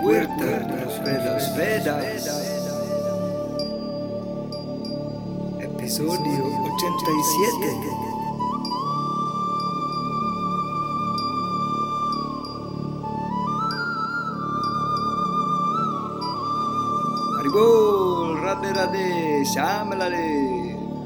puerta de los Vedas. Episodio 87. Haribol, Radhe Radhe, Shyamalare.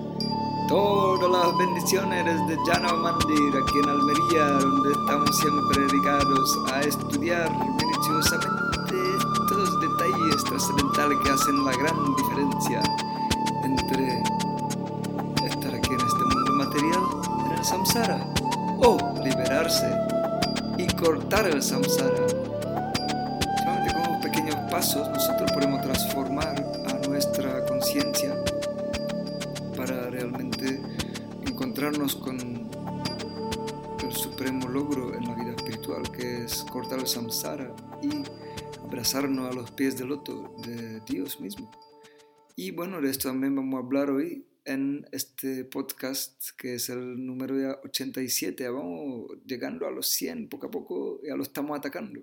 Todas las bendiciones desde Jana Mandir, aquí en Almería, donde estamos siempre dedicados a estudiar minuciosamente estos detalles trascendentales que hacen la gran diferencia entre estar aquí en este mundo material, en el samsara, o liberarse y cortar el samsara. Solamente con unos pequeños pasos nosotros podemos transformar a nuestra conciencia para realmente encontrarnos con el supremo logro en la vida espiritual, que es cortar el samsara y abrazarnos a los pies del loto de Dios mismo. Y bueno, de esto también vamos a hablar hoy en este podcast, que es el número ya 87. Vamos llegando a los 100, poco a poco ya lo estamos atacando.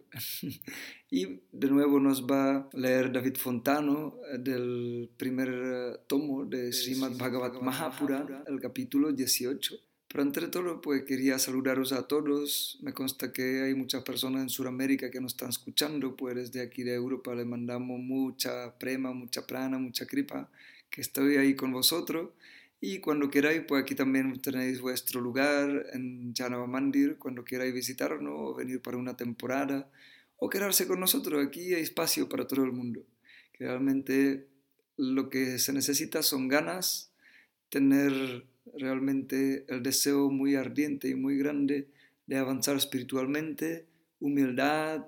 Y de nuevo nos va a leer David Fontano del primer tomo de Srimad Bhagavat Mahapurana, el capítulo 18. Pero entre todo, pues quería saludaros a todos. Me consta que hay muchas personas en Sudamérica que nos están escuchando, pues desde aquí de Europa les mandamos mucha prema, mucha prana, mucha kripa, que estoy ahí con vosotros. Y cuando queráis, pues aquí también tenéis vuestro lugar en Janava Mandir, cuando queráis visitarnos o venir para una temporada o quedarse con nosotros. Aquí hay espacio para todo el mundo. Que realmente lo que se necesita son ganas, tener realmente el deseo muy ardiente y muy grande de avanzar espiritualmente, humildad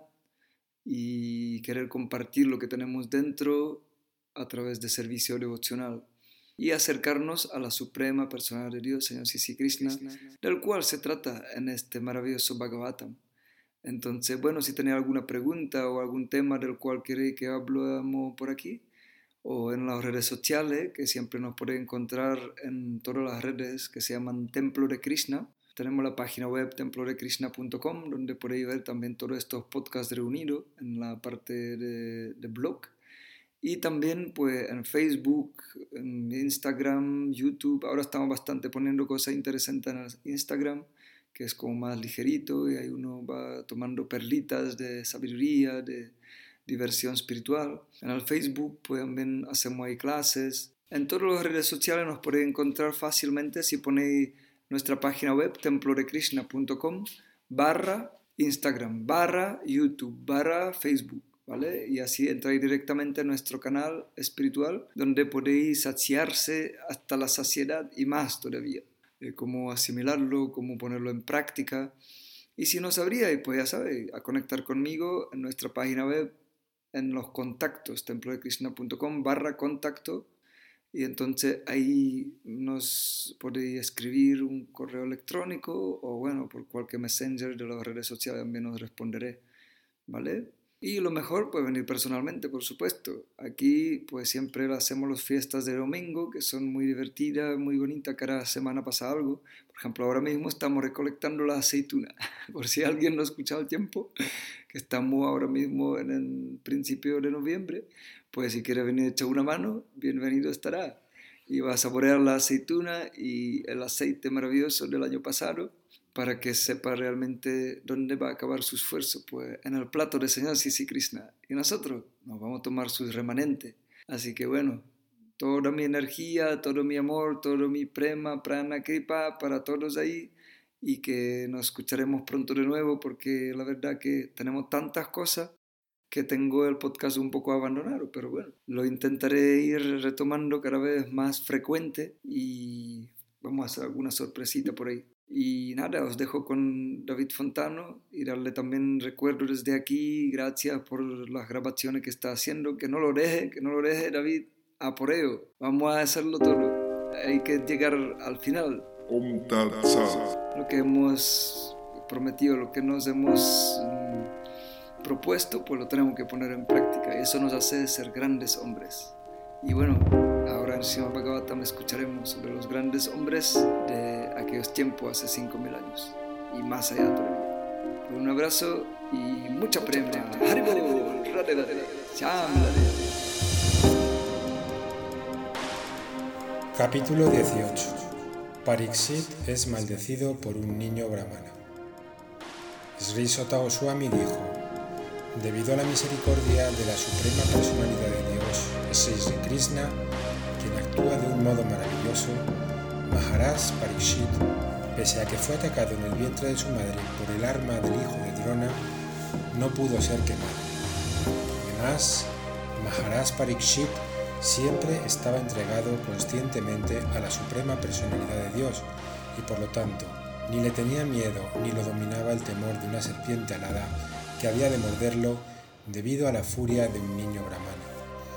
y querer compartir lo que tenemos dentro a través de servicio devocional y acercarnos a la suprema persona de Dios, Señor Sri Krishna, del cual se trata en este maravilloso Bhagavatam. Entonces, bueno, si tenéis alguna pregunta o algún tema del cual queréis que hablemos por aquí, o en las redes sociales, que siempre nos podéis encontrar en todas las redes que se llaman Templo de Krishna. Tenemos la página web templodekrishna.com, donde podéis ver también todos estos podcasts reunidos en la parte de blog. Y también pues en Facebook, en Instagram, YouTube. Ahora estamos bastante poniendo cosas interesantes en el Instagram, que es como más ligerito, y ahí uno va tomando perlitas de sabiduría, de diversión espiritual. En el Facebook pues también hacemos ahí clases. En todas las redes sociales nos podéis encontrar fácilmente si ponéis nuestra página web templodekrishna.com /Instagram, /YouTube, /Facebook, ¿vale? Y así entráis directamente a nuestro canal espiritual, donde podéis saciarse hasta la saciedad y más todavía. Cómo asimilarlo, cómo ponerlo en práctica. Y si no sabríais, pues ya sabéis, a conectar conmigo en nuestra página web, en los contactos, templodekrishna.com /contacto, y entonces ahí nos podéis escribir un correo electrónico o bueno, por cualquier messenger de las redes sociales también os responderé, ¿vale? Y lo mejor, pues venir personalmente, por supuesto. Aquí pues siempre hacemos las fiestas de domingo, que son muy divertidas, muy bonitas. Cada semana pasa algo. Por ejemplo, ahora mismo estamos recolectando la aceituna. Por si alguien no ha escuchado el tiempo, que estamos ahora mismo en el principio de noviembre, pues si quiere venir a echar una mano, bienvenido estará. Y va a saborear la aceituna y el aceite maravilloso del año pasado, para que sepa realmente dónde va a acabar su esfuerzo, pues en el plato del Señor Sri Krishna. Y nosotros nos vamos a tomar sus remanentes. Así que bueno, toda mi energía, todo mi amor, todo mi prema, prana, kripa para todos ahí, y que nos escucharemos pronto de nuevo, porque la verdad que tenemos tantas cosas que tengo el podcast un poco abandonado, pero bueno, lo intentaré ir retomando cada vez más frecuente y vamos a hacer alguna sorpresita por ahí. Y nada, os dejo con David Fontano y darle también recuerdo desde aquí, gracias por las grabaciones que está haciendo, que no lo deje David, a por ello, vamos a hacerlo todo, hay que llegar al final, lo que hemos prometido, lo que nos hemos propuesto, pues lo tenemos que poner en práctica y eso nos hace ser grandes hombres. Y bueno, ahora en Srimad Bhagavatam escucharemos sobre los grandes hombres de aquellos tiempos hace 5.000 años y más allá todavía. Un abrazo y mucha prema. Haribol, Radhe Radhe, Shyamlale. Capítulo 18. Parikshit es maldecido por un niño brahmana. Sri Sota Goswami dijo: debido a la misericordia de la suprema personalidad de Dios, Sri Krishna, quien actúa de un modo maravilloso, Maharaj Parikshit, pese a que fue atacado en el vientre de su madre por el arma del hijo de Drona, no pudo ser quemado. Además, Maharaj Parikshit siempre estaba entregado conscientemente a la suprema personalidad de Dios y por lo tanto ni le tenía miedo ni lo dominaba el temor de una serpiente alada que había de morderlo debido a la furia de un niño brahmana.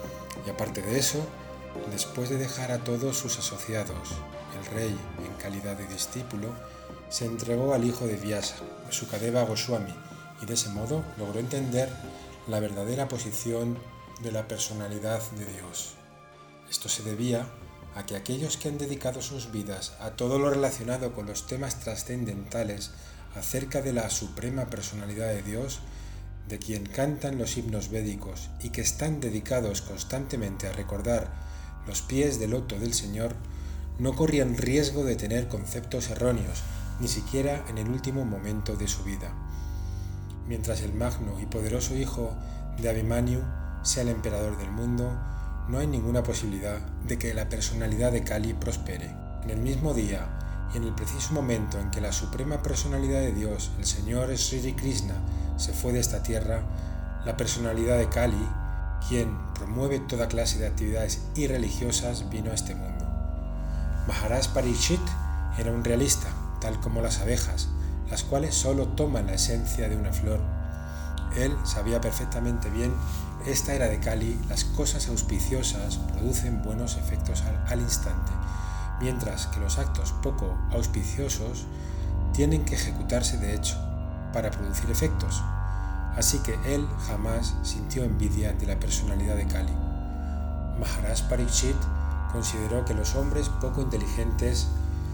Y aparte de eso, después de dejar a todos sus asociados, el rey, en calidad de discípulo, se entregó al hijo de Vyasa, Sukadeva Goswami, y de ese modo logró entender la verdadera posición de la personalidad de Dios. Esto se debía a que aquellos que han dedicado sus vidas a todo lo relacionado con los temas trascendentales acerca de la suprema personalidad de Dios, de quien cantan los himnos védicos y que están dedicados constantemente a recordar los pies del loto del Señor, no corrían riesgo de tener conceptos erróneos, ni siquiera en el último momento de su vida. Mientras el magno y poderoso hijo de Abhimanyu sea el emperador del mundo, no hay ninguna posibilidad de que la personalidad de Kali prospere. En el mismo día y en el preciso momento en que la suprema personalidad de Dios, el Señor Sri Krishna, se fue de esta tierra, la personalidad de Kali, quien promueve toda clase de actividades irreligiosas, vino a este mundo. Maharaj Parikshit era un realista, tal como las abejas, las cuales solo toman la esencia de una flor. Él sabía perfectamente bien, esta era de Kali, las cosas auspiciosas producen buenos efectos al instante, mientras que los actos poco auspiciosos tienen que ejecutarse de hecho para producir efectos. Así que él jamás sintió envidia de la personalidad de Kali. Maharaj Parikshit consideró que los hombres poco inteligentes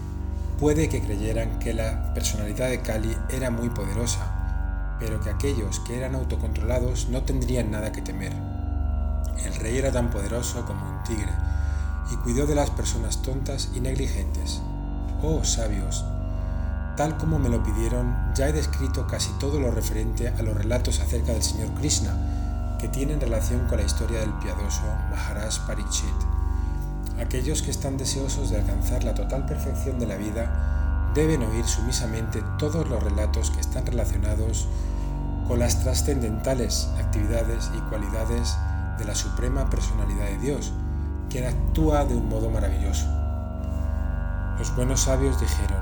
puede que creyeran que la personalidad de Kali era muy poderosa, pero que aquellos que eran autocontrolados no tendrían nada que temer. El rey era tan poderoso como un tigre y cuidó de las personas tontas y negligentes. Oh sabios, tal como me lo pidieron, ya he descrito casi todo lo referente a los relatos acerca del Señor Krishna, que tienen relación con la historia del piadoso Maharaj Parikshit. Aquellos que están deseosos de alcanzar la total perfección de la vida deben oír sumisamente todos los relatos que están relacionados con las trascendentales actividades y cualidades de la suprema personalidad de Dios, quien actúa de un modo maravilloso. Los buenos sabios dijeron: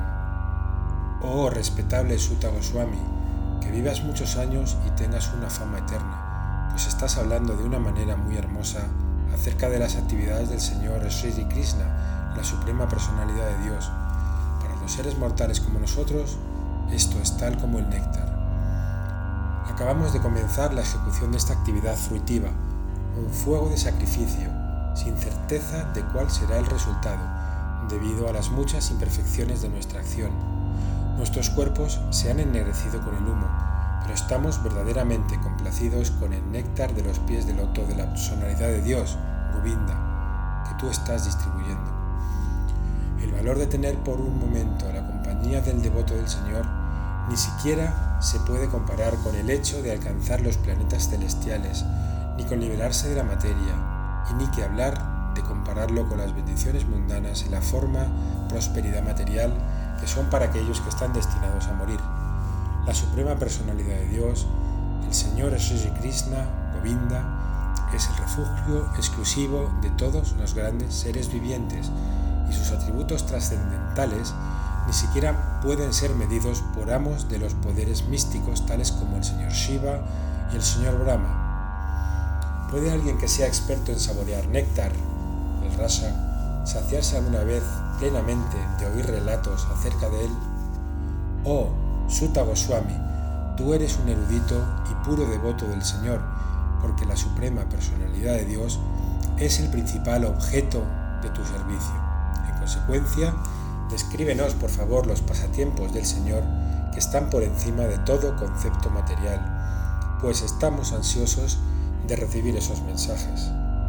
oh respetable Sutta Goswami, que vivas muchos años y tengas una fama eterna, pues estás hablando de una manera muy hermosa acerca de las actividades del Señor Sri Krishna, la suprema personalidad de Dios. Para los seres mortales como nosotros, esto es tal como el néctar. Acabamos de comenzar la ejecución de esta actividad fruitiva, un fuego de sacrificio, sin certeza de cuál será el resultado, debido a las muchas imperfecciones de nuestra acción. Nuestros cuerpos se han ennegrecido con el humo, pero estamos verdaderamente complacidos con el néctar de los pies del loto de la personalidad de Dios, Govinda, que tú estás distribuyendo. El valor de tener por un momento la compañía del devoto del Señor ni siquiera se puede comparar con el hecho de alcanzar los planetas celestiales, ni con liberarse de la materia, y ni que hablar de compararlo con las bendiciones mundanas en la forma prosperidad material que son para aquellos que están destinados a morir. La suprema personalidad de Dios, el Señor Sri Krishna, Govinda, es el refugio exclusivo de todos los grandes seres vivientes y sus atributos trascendentales ni siquiera pueden ser medidos por amos de los poderes místicos tales como el Señor Shiva y el Señor Brahma. ¿Puede alguien que sea experto en saborear néctar, el rasa, saciarse alguna vez plenamente de oír relatos acerca de él? Oh, Sutta Goswami, tú eres un erudito y puro devoto del Señor, porque la suprema personalidad de Dios es el principal objeto de tu servicio. En consecuencia, descríbenos por favor los pasatiempos del Señor que están por encima de todo concepto material, pues estamos ansiosos de recibir esos mensajes.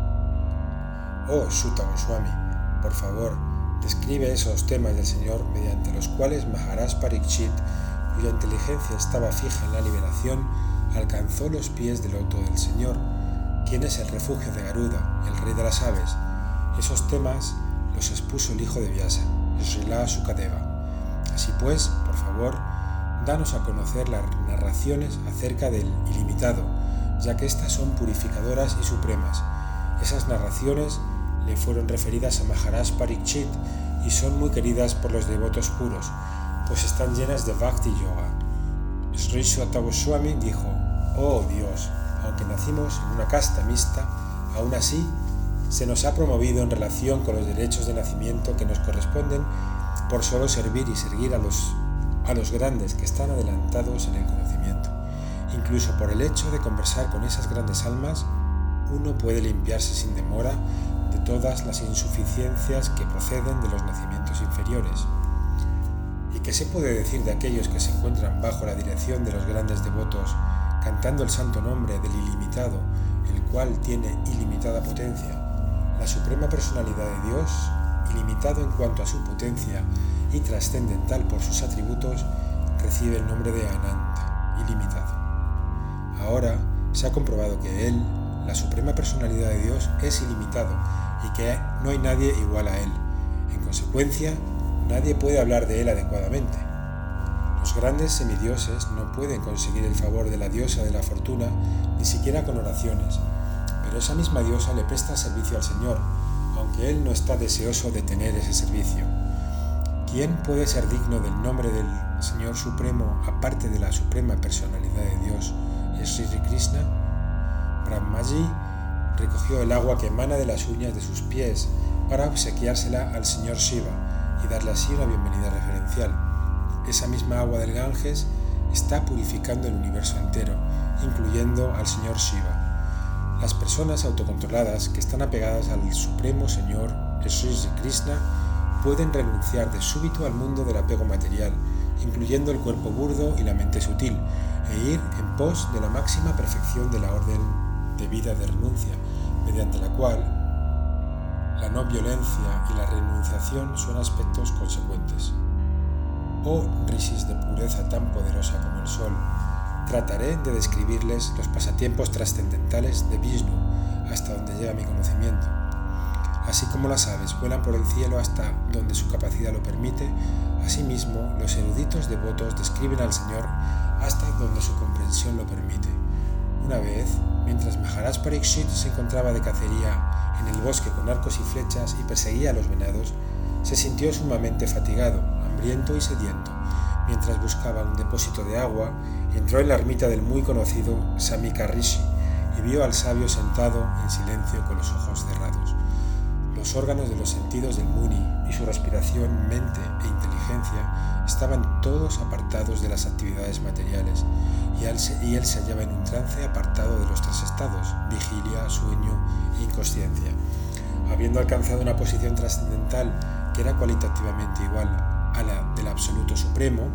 Oh Sutta Goswami, por favor, describe esos temas del Señor mediante los cuales Maharaj Parikshit, cuya inteligencia estaba fija en la liberación, alcanzó los pies del loto del Señor, quien es el refugio de Garuda, el rey de las aves. Esos temas los expuso el hijo de Vyasa, Srila Sukadeva. Así pues, por favor, danos a conocer las narraciones acerca del ilimitado, ya que estas son purificadoras y supremas. Esas narraciones le fueron referidas a Maharaj Parikshit y son muy queridas por los devotos puros, pues están llenas de Bhakti Yoga. Sri Sutta Goswami dijo: «Oh Dios, aunque nacimos en una casta mixta, aún así se nos ha promovido en relación con los derechos de nacimiento que nos corresponden por solo servir y seguir a los grandes que están adelantados en el conocimiento. Incluso por el hecho de conversar con esas grandes almas, uno puede limpiarse sin demora de todas las insuficiencias que proceden de los nacimientos inferiores». ¿Y qué se puede decir de aquellos que se encuentran bajo la dirección de los grandes devotos, cantando el santo nombre del ilimitado, el cual tiene ilimitada potencia? La suprema personalidad de Dios, ilimitado en cuanto a su potencia y trascendental por sus atributos, recibe el nombre de Ananta, ilimitado. Ahora se ha comprobado que Él, la suprema personalidad de Dios, es ilimitado y que no hay nadie igual a Él. En consecuencia, nadie puede hablar de Él adecuadamente. Los grandes semidioses no pueden conseguir el favor de la diosa de la fortuna, ni siquiera con oraciones, pero esa misma diosa le presta servicio al Señor, aunque Él no está deseoso de tener ese servicio. ¿Quién puede ser digno del nombre del Señor Supremo aparte de la suprema personalidad de Dios, Sri Krishna? Brahmaji recogió el agua que emana de las uñas de sus pies para obsequiársela al Señor Shiva y darle así una bienvenida referencial. Esa misma agua del Ganges está purificando el universo entero, incluyendo al Señor Shiva. Las personas autocontroladas que están apegadas al Supremo Señor, Sri Krishna, pueden renunciar de súbito al mundo del apego material, incluyendo el cuerpo burdo y la mente sutil, e ir en pos de la máxima perfección de la orden de vida de renuncia, mediante la cual la no violencia y la renunciación son aspectos consecuentes. Oh rishis de pureza tan poderosa como el sol, trataré de describirles los pasatiempos trascendentales de Vishnu hasta donde llega mi conocimiento. Así como las aves vuelan por el cielo hasta donde su capacidad lo permite, asimismo los eruditos devotos describen al Señor hasta donde su comprensión lo permite. Una vez, mientras Maharaj Parikshit se encontraba de cacería en el bosque con arcos y flechas y perseguía a los venados, se sintió sumamente fatigado, hambriento y sediento. Mientras buscaba un depósito de agua, entró en la ermita del muy conocido Samika Rishi y vio al sabio sentado en silencio con los ojos cerrados. Los órganos de los sentidos del Muni y su respiración, mente e inteligencia estaban todos apartados de las actividades materiales y él se hallaba en un trance apartado de los tres estados, vigilia, sueño e inconsciencia. Habiendo alcanzado una posición trascendental que era cualitativamente igual a la del Absoluto Supremo,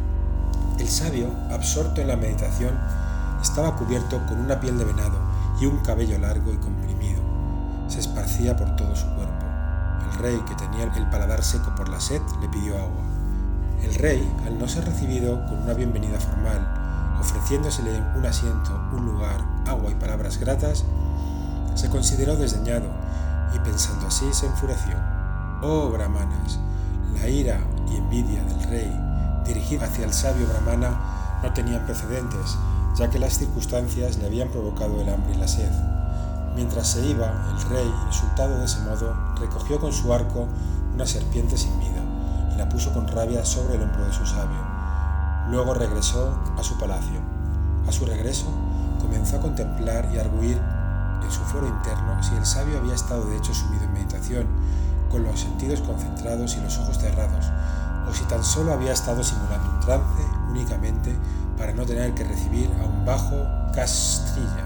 el sabio, absorto en la meditación, estaba cubierto con una piel de venado y un cabello largo y comprimido. Se esparcía por todo su cuerpo. El rey, que tenía el paladar seco por la sed, le pidió agua. El rey, al no ser recibido con una bienvenida formal, ofreciéndosele un asiento, un lugar, agua y palabras gratas, se consideró desdeñado y pensando así se enfureció. Oh brahmanas, la ira y envidia del rey dirigida hacia el sabio brahmana no tenían precedentes, ya que las circunstancias le habían provocado el hambre y la sed. Mientras se iba, el rey, insultado de ese modo, recogió con su arco una serpiente sin vida y la puso con rabia sobre el hombro de su sabio. Luego regresó a su palacio. A su regreso, comenzó a contemplar y arguir en su foro interno si el sabio había estado de hecho sumido en meditación, con los sentidos concentrados y los ojos cerrados, o si tan solo había estado simulando un trance únicamente para no tener que recibir a un bajo castrilla.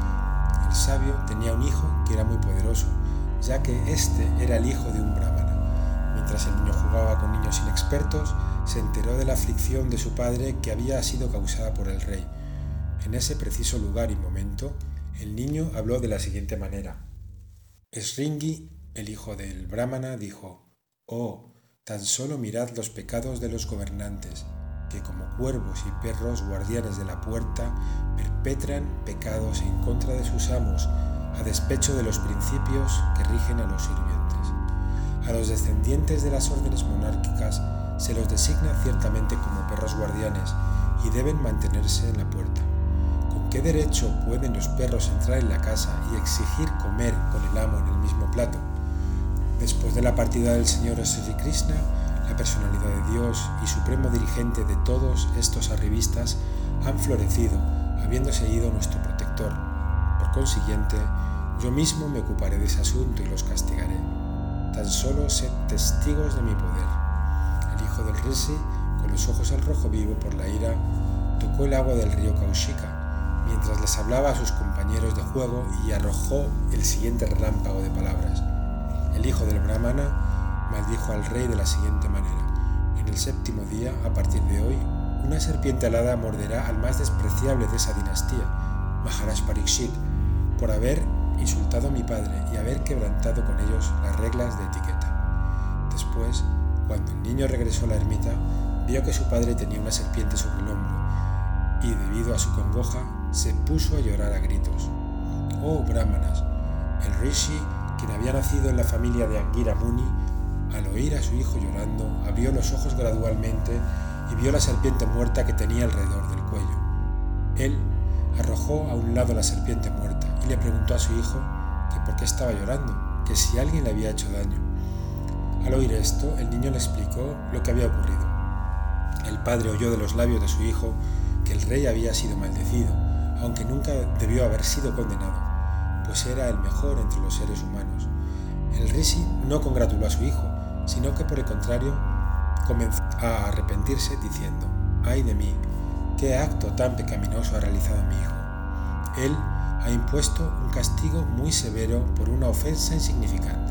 El sabio tenía un hijo que era muy poderoso, ya que éste era el hijo de un brahmana. Mientras el niño jugaba con niños inexpertos, se enteró de la aflicción de su padre que había sido causada por el rey. En ese preciso lugar y momento, el niño habló de la siguiente manera. Sringi, el hijo del Brahmana, dijo: «Oh, tan solo mirad los pecados de los gobernantes, que como cuervos y perros guardianes de la puerta perpetran pecados en contra de sus amos, a despecho de los principios que rigen a los sirvientes. A los descendientes de las órdenes monárquicas se los designa ciertamente como perros guardianes y deben mantenerse en la puerta. ¿Con qué derecho pueden los perros entrar en la casa y exigir comer con el amo en el mismo plato? Después de la partida del Señor Sri Krishna, la personalidad de Dios y supremo dirigente de todos estos arribistas han florecido, habiéndose ido nuestro protector. Por consiguiente, yo mismo me ocuparé de ese asunto y los castigaré. Tan solo sed testigos de mi poder». El hijo del Rishi, con los ojos al rojo vivo por la ira, tocó el agua del río Kaushika, mientras les hablaba a sus compañeros de juego, y arrojó el siguiente relámpago de palabras. El hijo del Brahmana maldijo al rey de la siguiente manera: «En el 7º día, a partir de hoy, una serpiente alada morderá al más despreciable de esa dinastía, Maharaj Parikshit, por haber insultado a mi padre y haber quebrantado con ellos las reglas de etiqueta». Después, cuando el niño regresó a la ermita, vio que su padre tenía una serpiente sobre el hombro y, debido a su congoja, se puso a llorar a gritos. «Oh, brahmanas», el rishi, quien había nacido en la familia de Angira Muni, al oír a su hijo llorando, abrió los ojos gradualmente y vio la serpiente muerta que tenía alrededor del cuello. Él arrojó a un lado la serpiente muerta y le preguntó a su hijo que por qué estaba llorando, que si alguien le había hecho daño. Al oír esto, el niño le explicó lo que había ocurrido. El padre oyó de los labios de su hijo que el rey había sido maldecido, aunque nunca debió haber sido condenado, pues era el mejor entre los seres humanos. El rishi no congratuló a su hijo, sino que por el contrario comenzó a arrepentirse diciendo: «¡Ay de mí! ¿Qué acto tan pecaminoso ha realizado mi hijo? Él ha impuesto un castigo muy severo por una ofensa insignificante.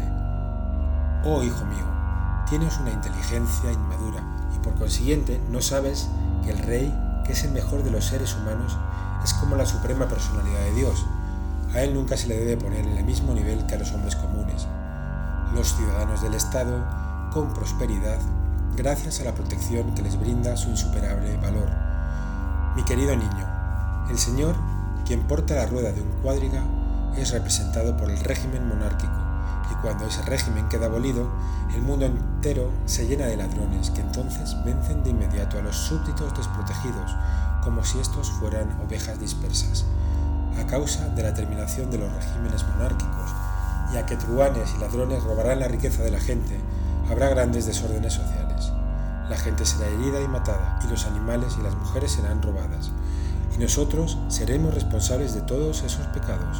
Oh hijo mío, tienes una inteligencia inmadura y por consiguiente no sabes que el rey, que es el mejor de los seres humanos, es como la suprema personalidad de Dios. A él nunca se le debe poner en el mismo nivel que a los hombres comunes. Los ciudadanos del Estado, con prosperidad, gracias a la protección que les brinda su insuperable valor. Mi querido niño, el Señor, quien porta la rueda de un cuadriga, es representado por el régimen monárquico, y cuando ese régimen queda abolido, el mundo entero se llena de ladrones que entonces vencen de inmediato a los súbditos desprotegidos, como si estos fueran ovejas dispersas. A causa de la terminación de los regímenes monárquicos, y a que truhanes y ladrones robarán la riqueza de la gente, habrá grandes desórdenes sociales. La gente será herida y matada, y los animales y las mujeres serán robadas, y nosotros seremos responsables de todos esos pecados.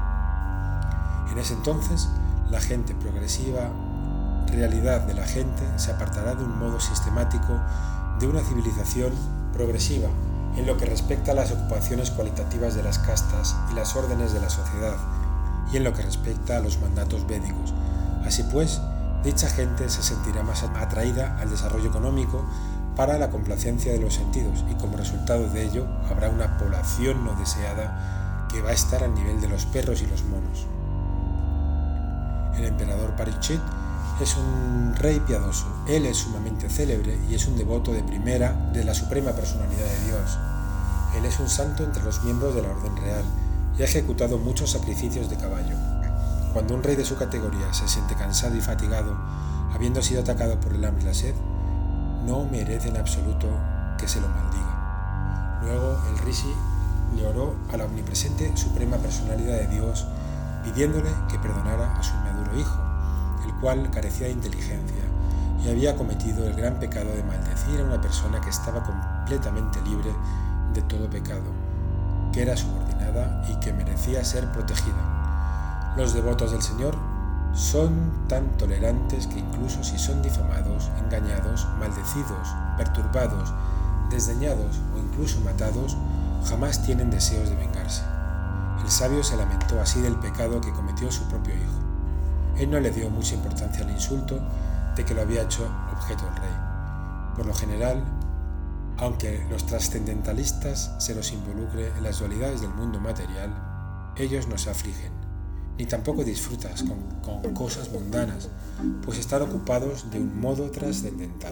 En ese entonces, la gente progresiva, realidad de la gente, se apartará de un modo sistemático de una civilización progresiva en lo que respecta a las ocupaciones cualitativas de las castas y las órdenes de la sociedad, y en lo que respecta a los mandatos védicos. Así pues, dicha gente se sentirá más atraída al desarrollo económico para la complacencia de los sentidos, y como resultado de ello habrá una población no deseada que va a estar al nivel de los perros y los monos. El emperador Parikshit es un rey piadoso. Él es sumamente célebre y es un devoto de primera de la suprema personalidad de Dios. Él es un santo entre los miembros de la orden real y ha ejecutado muchos sacrificios de caballo. Cuando un rey de su categoría se siente cansado y fatigado, habiendo sido atacado por el hambre y la sed, no merece en absoluto que se lo maldiga. Luego el rishi le oró a la omnipresente suprema personalidad de Dios, pidiéndole que perdonara a su inmaduro hijo, el cual carecía de inteligencia y había cometido el gran pecado de maldecir a una persona que estaba completamente libre de todo pecado, que era subordinada y que merecía ser protegida. Los devotos del Señor son tan tolerantes que incluso si son difamados, engañados, maldecidos, perturbados, desdeñados o incluso matados, jamás tienen deseos de vengarse. El sabio se lamentó así del pecado que cometió su propio hijo. Él no le dio mucha importancia al insulto de que lo había hecho objeto el rey. Por lo general, aunque los trascendentalistas se los involucre en las dualidades del mundo material, ellos no se afligen, ni tampoco disfrutas con cosas mundanas, pues están ocupados de un modo trascendental.